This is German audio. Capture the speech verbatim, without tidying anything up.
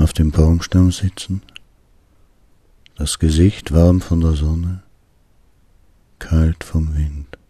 auf dem Baumstamm sitzen, das Gesicht warm von der Sonne, kalt vom Wind.